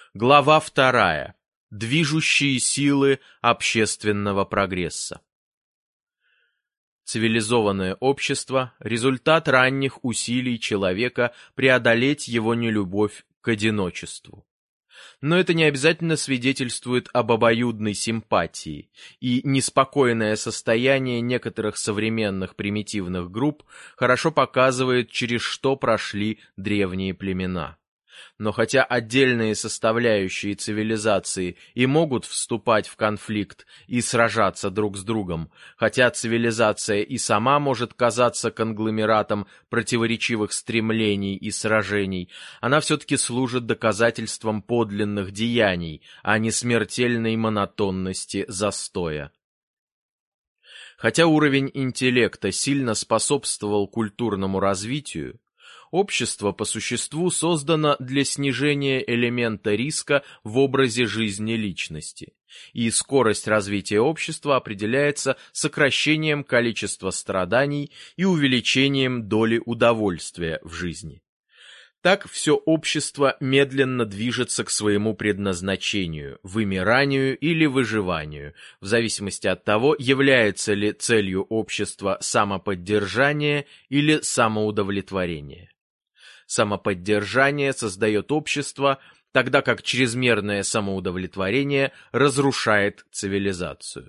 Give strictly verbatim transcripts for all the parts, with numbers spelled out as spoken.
Глава вторая. Движущие силы общественного прогресса. Цивилизованное общество – результат ранних усилий человека преодолеть его нелюбовь к одиночеству. Но это не обязательно свидетельствует об обоюдной симпатии, и неспокойное состояние некоторых современных примитивных групп хорошо показывает, через что прошли древние племена. Но хотя отдельные составляющие цивилизации и могут вступать в конфликт и сражаться друг с другом, хотя цивилизация и сама может казаться конгломератом противоречивых стремлений и сражений, она все-таки служит доказательством подлинных деяний, а не смертельной монотонности застоя. Хотя уровень интеллекта сильно способствовал культурному развитию, общество по существу создано для снижения элемента риска в образе жизни личности, и скорость развития общества определяется сокращением количества страданий и увеличением доли удовольствия в жизни. Так все общество медленно движется к своему предназначению, вымиранию или выживанию, в зависимости от того, является ли целью общества самоподдержание или самоудовлетворение. Самоподдержание создает общество, тогда как чрезмерное самоудовлетворение разрушает цивилизацию.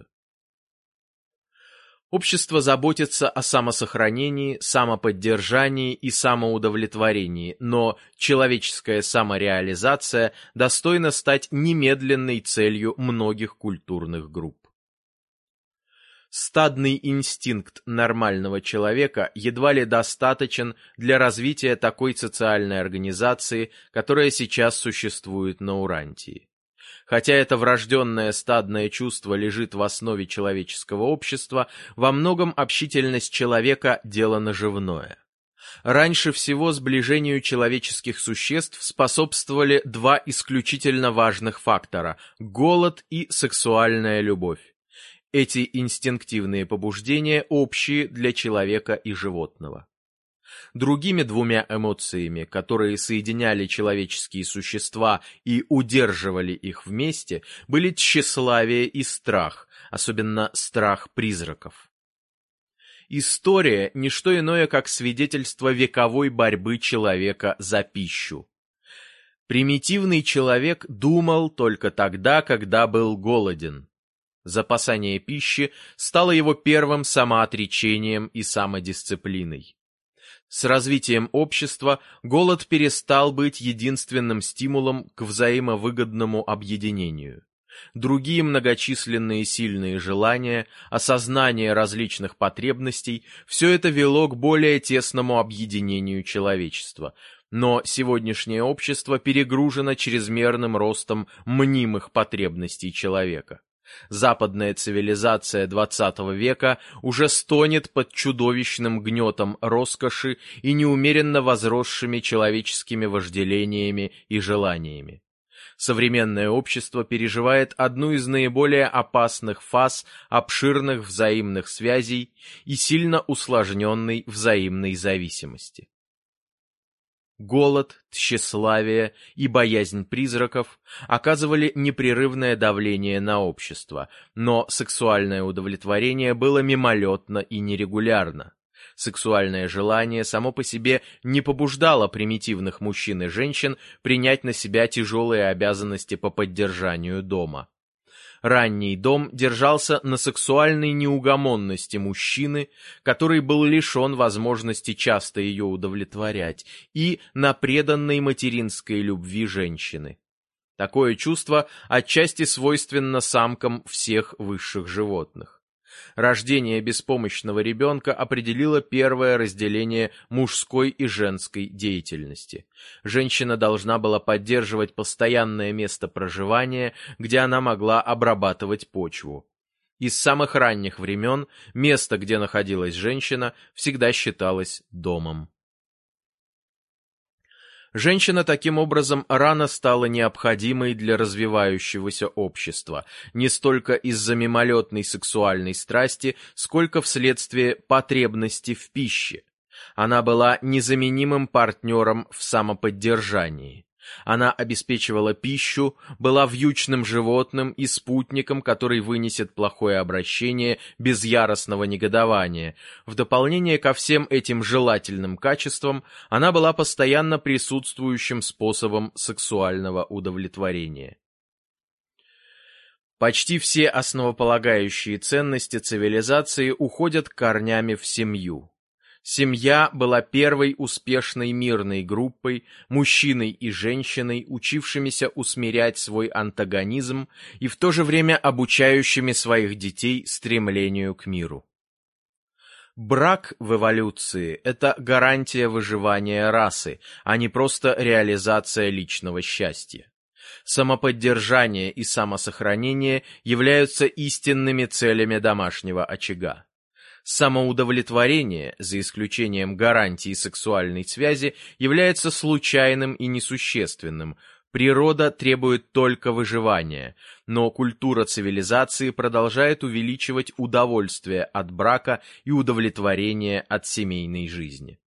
Общество заботится о самосохранении, самоподдержании и самоудовлетворении, но человеческая самореализация достойна стать немедленной целью многих культурных групп. Стадный инстинкт нормального человека едва ли достаточен для развития такой социальной организации, которая сейчас существует на Урантии. Хотя это врожденное стадное чувство лежит в основе человеческого общества, во многом общительность человека – дело наживное. Раньше всего сближению человеческих существ способствовали два исключительно важных фактора – голод и сексуальная любовь. Эти инстинктивные побуждения общие для человека и животного. Другими двумя эмоциями, которые соединяли человеческие существа и удерживали их вместе, были тщеславие и страх, особенно страх призраков. История – не что иное, как свидетельство вековой борьбы человека за пищу. Примитивный человек думал только тогда, когда был голоден. Запасание пищи стало его первым самоотречением и самодисциплиной. С развитием общества голод перестал быть единственным стимулом к взаимовыгодному объединению. Другие многочисленные сильные желания, осознание различных потребностей – все это вело к более тесному объединению человечества. Но сегодняшнее общество перегружено чрезмерным ростом мнимых потребностей человека. Западная цивилизация двадцатого века уже стонет под чудовищным гнетом роскоши и неумеренно возросшими человеческими вожделениями и желаниями. Современное общество переживает одну из наиболее опасных фаз обширных взаимных связей и сильно усложненной взаимной зависимости. Голод, тщеславие и боязнь призраков оказывали непрерывное давление на общество, но сексуальное удовлетворение было мимолетно и нерегулярно. Сексуальное желание само по себе не побуждало примитивных мужчин и женщин принять на себя тяжелые обязанности по поддержанию дома. Ранний дом держался на сексуальной неугомонности мужчины, который был лишен возможности часто ее удовлетворять, и на преданной материнской любви женщины. Такое чувство отчасти свойственно самкам всех высших животных. Рождение беспомощного ребенка определило первое разделение мужской и женской деятельности. Женщина должна была поддерживать постоянное место проживания, где она могла обрабатывать почву. Из самых ранних времен место, где находилась женщина, всегда считалось домом. Женщина таким образом рано стала необходимой для развивающегося общества, не столько из-за мимолетной сексуальной страсти, сколько вследствие потребности в пище. Она была незаменимым партнером в самоподдержании. Она обеспечивала пищу, была вьючным животным и спутником, который вынесет плохое обращение без яростного негодования. В дополнение ко всем этим желательным качествам, она была постоянно присутствующим способом сексуального удовлетворения. Почти все основополагающие ценности цивилизации уходят корнями в семью. Семья была первой успешной мирной группой, мужчиной и женщиной, учившимися усмирять свой антагонизм и в то же время обучающими своих детей стремлению к миру. Брак в эволюции – это гарантия выживания расы, а не просто реализация личного счастья. Самоподдержание и самосохранение являются истинными целями домашнего очага. Самоудовлетворение, за исключением гарантии сексуальной связи, является случайным и несущественным. Природа требует только выживания, но культура цивилизации продолжает увеличивать удовольствие от брака и удовлетворение от семейной жизни.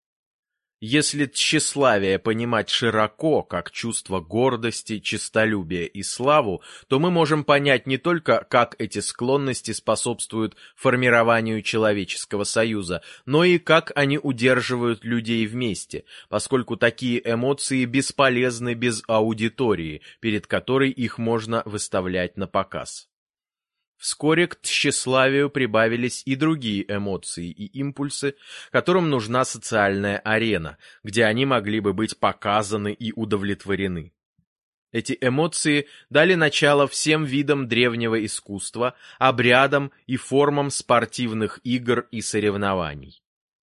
Если тщеславие понимать широко, как чувство гордости, честолюбия и славу, то мы можем понять не только, как эти склонности способствуют формированию человеческого союза, но и как они удерживают людей вместе, поскольку такие эмоции бесполезны без аудитории, перед которой их можно выставлять на показ. Вскоре к тщеславию прибавились и другие эмоции и импульсы, которым нужна социальная арена, где они могли бы быть показаны и удовлетворены. Эти эмоции дали начало всем видам древнего искусства, обрядам и формам спортивных игр и соревнований.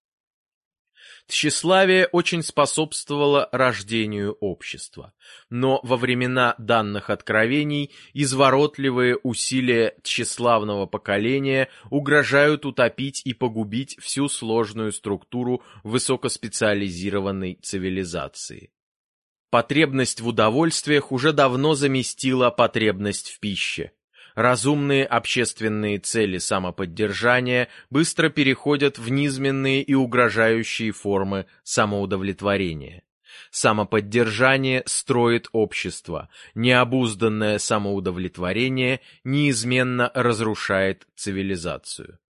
Тщеславие очень способствовало рождению общества, но во времена данных откровений изворотливые усилия тщеславного поколения угрожают утопить и погубить всю сложную структуру высокоспециализированной цивилизации. Потребность в удовольствиях уже давно заместила потребность в пище. Разумные общественные цели самоподдержания быстро переходят в низменные и угрожающие формы самоудовлетворения. Самоподдержание строит общество, необузданное самоудовлетворение неизменно разрушает цивилизацию.